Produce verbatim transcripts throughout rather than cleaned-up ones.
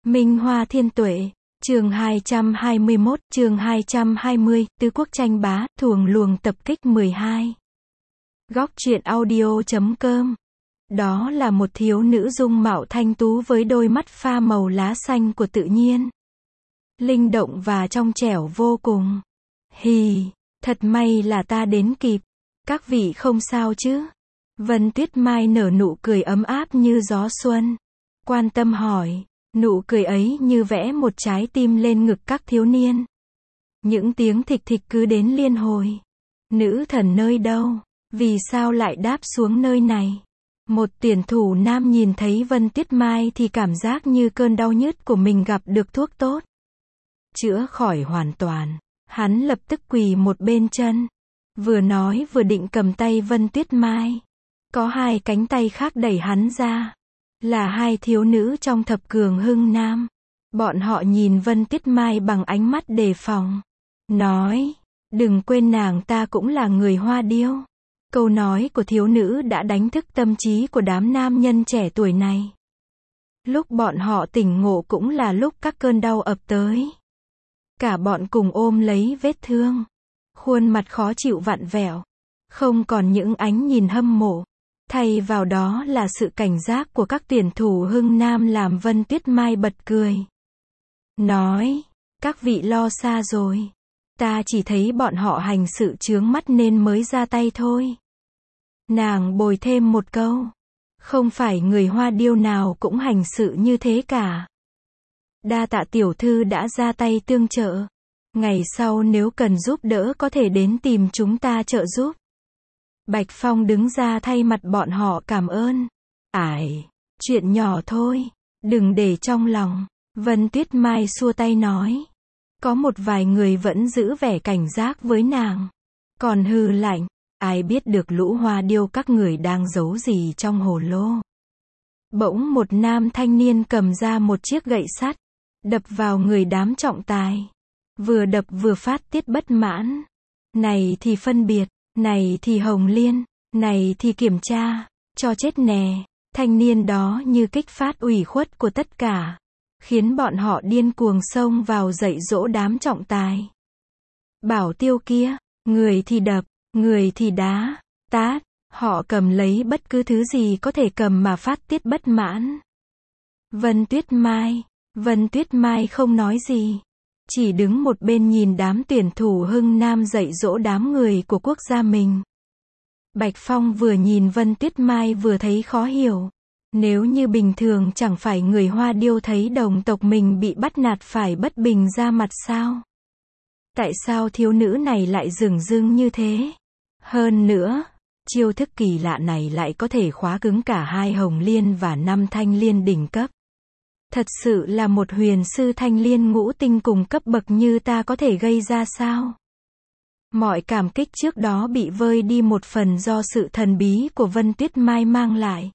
Minh Hoa Thiên Tuệ, chương hai trăm hai mươi mốt, chương hai trăm hai mươi, Tứ Quốc tranh bá, thuồng luồng tập kích mười hai. Góc truyện audio chấm com. Đó là một thiếu nữ dung mạo thanh tú với đôi mắt pha màu lá xanh của tự nhiên. Linh động và trong trẻo vô cùng. Hì, thật may là ta đến kịp. Các vị không sao chứ? Vân Tuyết Mai nở nụ cười ấm áp như gió xuân. Quan tâm hỏi. Nụ cười ấy như vẽ một trái tim lên ngực các thiếu niên. Những tiếng thịch thịch cứ đến liên hồi. Nữ thần nơi đâu? Vì sao lại đáp xuống nơi này? Một tuyển thủ nam nhìn thấy Vân Tuyết Mai thì cảm giác như cơn đau nhức của mình gặp được thuốc tốt. Chữa khỏi hoàn toàn. Hắn lập tức quỳ một bên chân. Vừa nói vừa định cầm tay Vân Tuyết Mai. Có hai cánh tay khác đẩy hắn ra. Là hai thiếu nữ trong thập cường hưng nam. Bọn họ nhìn Vân Tuyết Mai bằng ánh mắt đề phòng. Nói, đừng quên nàng ta cũng là người Hoa Điêu. Câu nói của thiếu nữ đã đánh thức tâm trí của đám nam nhân trẻ tuổi này. Lúc bọn họ tỉnh ngộ cũng là lúc các cơn đau ập tới. Cả bọn cùng ôm lấy vết thương. Khuôn mặt khó chịu vặn vẹo. Không còn những ánh nhìn hâm mộ. Thay vào đó là sự cảnh giác của các tuyển thủ hưng nam làm Vân Tuyết Mai bật cười. Nói, các vị lo xa rồi. Ta chỉ thấy bọn họ hành sự chướng mắt nên mới ra tay thôi. Nàng bồi thêm một câu. Không phải người Hoa Điêu nào cũng hành sự như thế cả. Đa tạ tiểu thư đã ra tay tương trợ. Ngày sau nếu cần giúp đỡ có thể đến tìm chúng ta trợ giúp. Bạch Phong đứng ra thay mặt bọn họ cảm ơn. Ải, chuyện nhỏ thôi, đừng để trong lòng. Vân Tuyết Mai xua tay nói. Có một vài người vẫn giữ vẻ cảnh giác với nàng. Còn hừ lạnh, ai biết được lũ Hoa Điêu các người đang giấu gì trong hồ lô. Bỗng một nam thanh niên cầm ra một chiếc gậy sắt, đập vào người đám trọng tài. Vừa đập vừa phát tiết bất mãn. Này thì phân biệt. Này thì Hồng Liên, này thì kiểm tra, cho chết nè. Thanh niên đó như kích phát ủy khuất của tất cả, khiến bọn họ điên cuồng xông vào dạy dỗ đám trọng tài. Bảo tiêu kia, người thì đập, người thì đá, tát, họ cầm lấy bất cứ thứ gì có thể cầm mà phát tiết bất mãn. Vân Tuyết Mai, Vân Tuyết Mai không nói gì. Chỉ đứng một bên nhìn đám tuyển thủ hưng nam dạy dỗ đám người của quốc gia mình. Bạch Phong vừa nhìn Vân Tuyết Mai vừa thấy khó hiểu. Nếu như bình thường chẳng phải người Hoa Điêu thấy đồng tộc mình bị bắt nạt phải bất bình ra mặt sao? Tại sao thiếu nữ này lại dửng dưng như thế? Hơn nữa, chiêu thức kỳ lạ này lại có thể khóa cứng cả hai Hồng Liên và năm Thanh Liên đỉnh cấp. Thật sự là một huyền sư thanh liên ngũ tinh cùng cấp bậc như ta có thể gây ra sao? Mọi cảm kích trước đó bị vơi đi một phần do sự thần bí của Vân Tuyết Mai mang lại.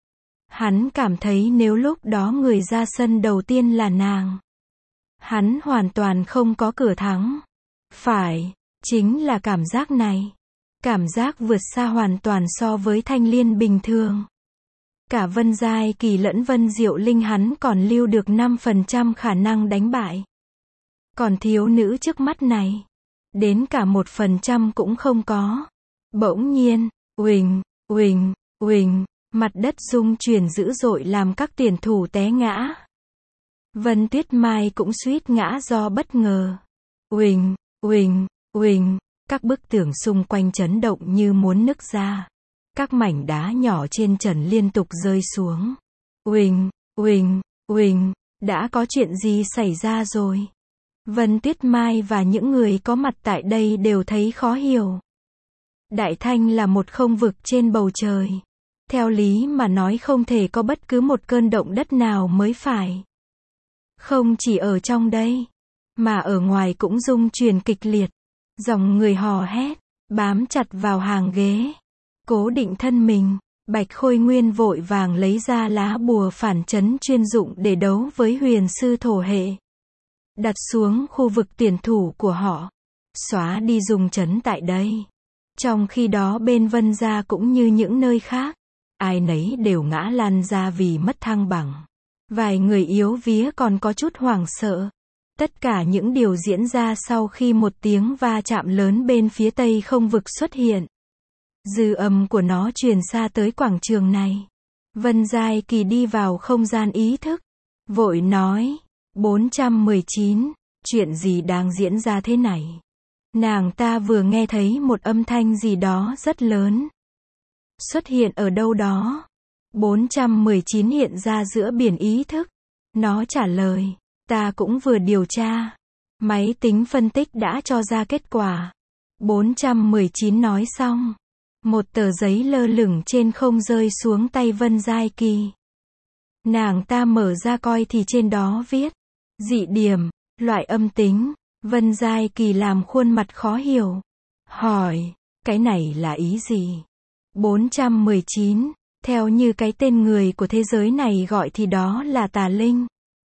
Hắn cảm thấy nếu lúc đó người ra sân đầu tiên là nàng, hắn hoàn toàn không có cửa thắng. Phải, chính là cảm giác này. Cảm giác vượt xa hoàn toàn so với thanh liên bình thường. Cả Vân Giai Kỳ lẫn Vân Diệu Linh hắn còn lưu được năm phần trăm khả năng đánh bại. Còn thiếu nữ trước mắt này, đến cả một phần trăm cũng không có. Bỗng nhiên, uỳnh, uỳnh, uỳnh, mặt đất rung chuyển dữ dội làm các tuyển thủ té ngã. Vân Tuyết Mai cũng suýt ngã do bất ngờ. Uỳnh, uỳnh, uỳnh, các bức tường xung quanh chấn động như muốn nứt ra. Các mảnh đá nhỏ trên trần liên tục rơi xuống. Uỳnh, uỳnh, uỳnh, đã có chuyện gì xảy ra rồi? Vân Tuyết Mai và những người có mặt tại đây đều thấy khó hiểu. Đại Thanh là một không vực trên bầu trời. Theo lý mà nói không thể có bất cứ một cơn động đất nào mới phải. Không chỉ ở trong đây, mà ở ngoài cũng rung chuyển kịch liệt. Dòng người hò hét, bám chặt vào hàng ghế. Cố định thân mình, Bạch Khôi Nguyên vội vàng lấy ra lá bùa phản chấn chuyên dụng để đấu với huyền sư thổ hệ. Đặt xuống khu vực tuyển thủ của họ. Xóa đi dung chấn tại đây. Trong khi đó bên Vân Gia cũng như những nơi khác, ai nấy đều ngã lăn ra vì mất thăng bằng. Vài người yếu vía còn có chút hoảng sợ. Tất cả những điều diễn ra sau khi một tiếng va chạm lớn bên phía tây không vực xuất hiện. Dư âm của nó truyền xa tới quảng trường này. Vân Giai Kỳ đi vào không gian ý thức. Vội nói, bốn trăm mười chín, chuyện gì đang diễn ra thế này? Nàng ta vừa nghe thấy một âm thanh gì đó rất lớn. Xuất hiện ở đâu đó. bốn trăm mười chín hiện ra giữa biển ý thức. Nó trả lời, ta cũng vừa điều tra. Máy tính phân tích đã cho ra kết quả. bốn trăm mười chín nói xong. Một tờ giấy lơ lửng trên không rơi xuống tay Vân Giai Kỳ. Nàng ta mở ra coi thì trên đó viết, dị điểm, loại âm tính. Vân Giai Kỳ làm khuôn mặt khó hiểu. Hỏi, cái này là ý gì? bốn trăm mười chín, theo như cái tên người của thế giới này gọi thì đó là tà linh.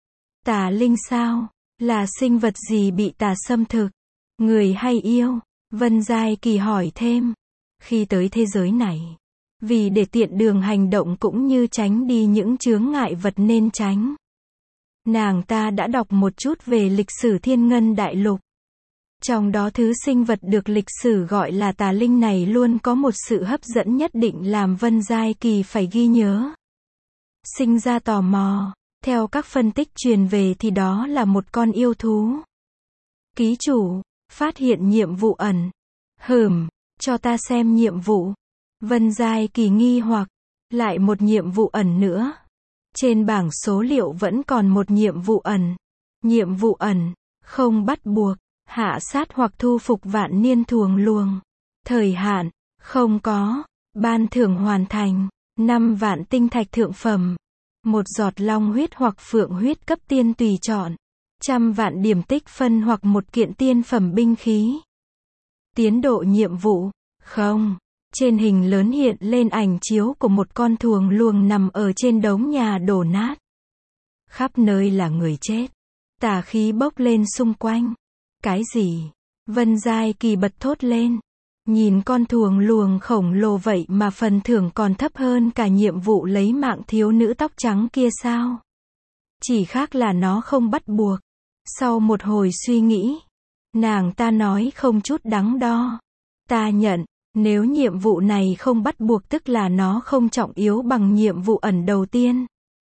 Tà linh sao? Là sinh vật gì bị tà xâm thực? Người hay yêu? Vân Giai Kỳ hỏi thêm. Khi tới thế giới này, vì để tiện đường hành động cũng như tránh đi những chướng ngại vật nên tránh, nàng ta đã đọc một chút về lịch sử Thiên Ngân Đại Lục. Trong đó thứ sinh vật được lịch sử gọi là tà linh này luôn có một sự hấp dẫn nhất định làm Vân Giai Kỳ phải ghi nhớ. Sinh ra tò mò, theo các phân tích truyền về thì đó là một con yêu thú. Ký chủ, phát hiện nhiệm vụ ẩn. Hừm, cho ta xem nhiệm vụ. Vân Giai Kỳ nghi hoặc, lại một nhiệm vụ ẩn nữa. Trên bảng số liệu vẫn còn một nhiệm vụ ẩn. Nhiệm vụ ẩn, không bắt buộc, hạ sát hoặc thu phục vạn niên thuồng luồng. Thời hạn, không có, ban thưởng hoàn thành, năm vạn tinh thạch thượng phẩm. Một giọt long huyết hoặc phượng huyết cấp tiên tùy chọn. Trăm vạn điểm tích phân hoặc một kiện tiên phẩm binh khí. Tiến độ nhiệm vụ, không. Trên hình lớn hiện lên ảnh chiếu của một con thuồng luồng nằm ở trên đống nhà đổ nát. Khắp nơi là người chết. Tà khí bốc lên xung quanh. Cái gì? Vân Giai Kỳ bật thốt lên. Nhìn con thuồng luồng khổng lồ vậy mà phần thưởng còn thấp hơn cả nhiệm vụ lấy mạng thiếu nữ tóc trắng kia sao? Chỉ khác là nó không bắt buộc. Sau một hồi suy nghĩ, nàng ta nói không chút đắn đo. Ta nhận, nếu nhiệm vụ này không bắt buộc tức là nó không trọng yếu bằng nhiệm vụ ẩn đầu tiên.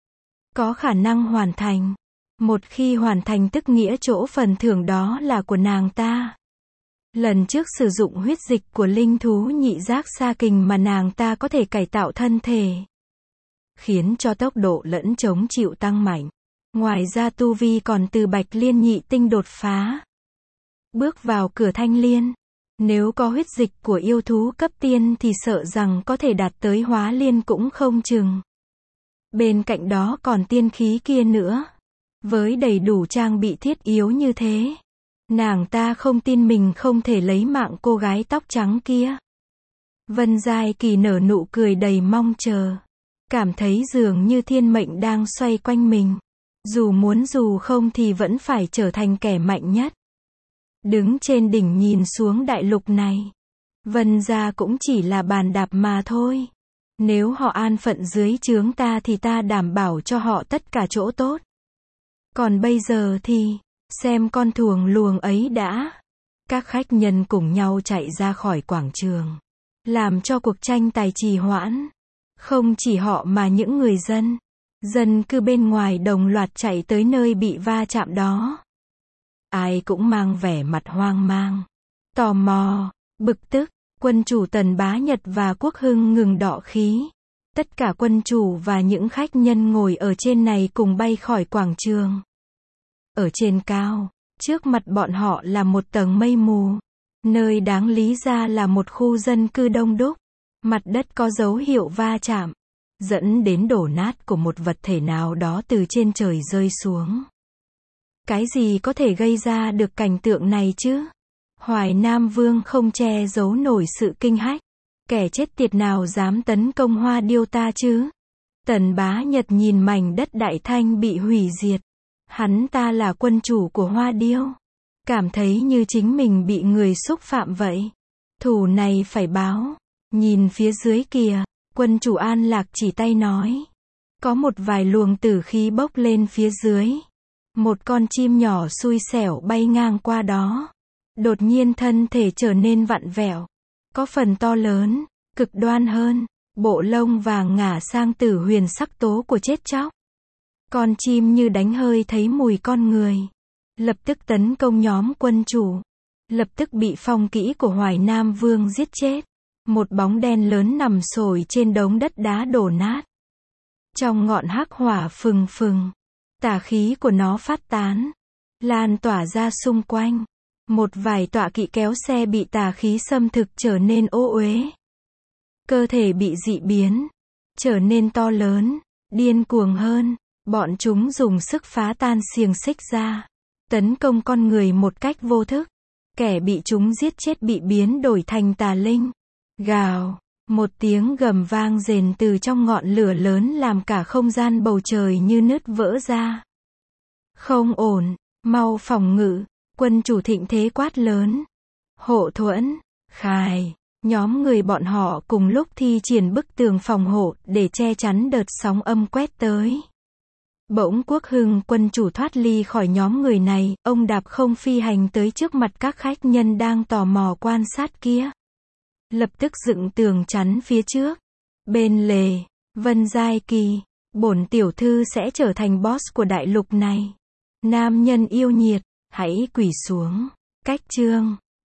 Có khả năng hoàn thành. Một khi hoàn thành tức nghĩa chỗ phần thưởng đó là của nàng ta. Lần trước sử dụng huyết dịch của linh thú nhị giác sa kình mà nàng ta có thể cải tạo thân thể, khiến cho tốc độ lẫn chống chịu tăng mạnh. Ngoài ra tu vi còn từ bạch liên nhị tinh đột phá. Bước vào cửa thanh liên. Nếu có huyết dịch của yêu thú cấp tiên thì sợ rằng có thể đạt tới hóa liên cũng không chừng. Bên cạnh đó còn tiên khí kia nữa. Với đầy đủ trang bị thiết yếu như thế, nàng ta không tin mình không thể lấy mạng cô gái tóc trắng kia. Vân Giai Kỳ nở nụ cười đầy mong chờ. Cảm thấy dường như thiên mệnh đang xoay quanh mình. Dù muốn dù không thì vẫn phải trở thành kẻ mạnh nhất. Đứng trên đỉnh nhìn xuống đại lục này. Vân gia cũng chỉ là bàn đạp mà thôi. Nếu họ an phận dưới trướng ta thì ta đảm bảo cho họ tất cả chỗ tốt. Còn bây giờ thì, xem con thuồng luồng ấy đã. Các khách nhân cùng nhau chạy ra khỏi quảng trường. Làm cho cuộc tranh tài trì hoãn. Không chỉ họ mà những người dân. Dân cư bên ngoài đồng loạt chạy tới nơi bị va chạm đó. Ai cũng mang vẻ mặt hoang mang, tò mò, bực tức. Quân chủ Tần Bá Nhật và Quốc Hưng ngừng đọ khí. Tất cả quân chủ và những khách nhân ngồi ở trên này cùng bay khỏi quảng trường. Ở trên cao, trước mặt bọn họ là một tầng mây mù. Nơi đáng lý ra là một khu dân cư đông đúc. Mặt đất có dấu hiệu va chạm, dẫn đến đổ nát của một vật thể nào đó từ trên trời rơi xuống. Cái gì có thể gây ra được cảnh tượng này chứ? Hoài Nam Vương không che giấu nổi sự kinh hách. Kẻ chết tiệt nào dám tấn công Hoa Điêu ta chứ? Tần Bá Nhật nhìn mảnh đất Đại Thanh bị hủy diệt. Hắn ta là quân chủ của Hoa Điêu. Cảm thấy như chính mình bị người xúc phạm vậy. Thù này phải báo. Nhìn phía dưới kìa, quân chủ An Lạc chỉ tay nói. Có một vài luồng tử khí bốc lên phía dưới. Một con chim nhỏ xui xẻo bay ngang qua đó. Đột nhiên thân thể trở nên vặn vẹo. Có phần to lớn, cực đoan hơn. Bộ lông vàng ngả sang tử huyền sắc tố của chết chóc. Con chim như đánh hơi thấy mùi con người. Lập tức tấn công nhóm quân chủ. Lập tức bị phong kỹ của Hoài Nam Vương giết chết. Một bóng đen lớn nằm sồi trên đống đất đá đổ nát. Trong ngọn hắc hỏa phừng phừng. Tà khí của nó phát tán. Lan tỏa ra xung quanh. Một vài tọa kỵ kéo xe bị tà khí xâm thực trở nên ô uế. Cơ thể bị dị biến. Trở nên to lớn. Điên cuồng hơn. Bọn chúng dùng sức phá tan xiềng xích ra. Tấn công con người một cách vô thức. Kẻ bị chúng giết chết bị biến đổi thành tà linh. Gào. Một tiếng gầm vang rền từ trong ngọn lửa lớn làm cả không gian bầu trời như nứt vỡ ra. Không ổn. Mau phòng ngự. Quân chủ thịnh thế quát lớn. Hộ thuẫn. Khài. Nhóm người bọn họ cùng lúc thi triển bức tường phòng hộ để che chắn đợt sóng âm quét tới. Bỗng Quốc Hưng quân chủ thoát ly khỏi nhóm người này, ông đạp không phi hành tới trước mặt các khách nhân đang tò mò quan sát kia. Lập tức dựng tường chắn phía trước. Bên lề, Vân Giai Kỳ, bổn tiểu thư sẽ trở thành boss của đại lục này. Nam nhân yêu nhiệt, hãy quỳ xuống. Cách chương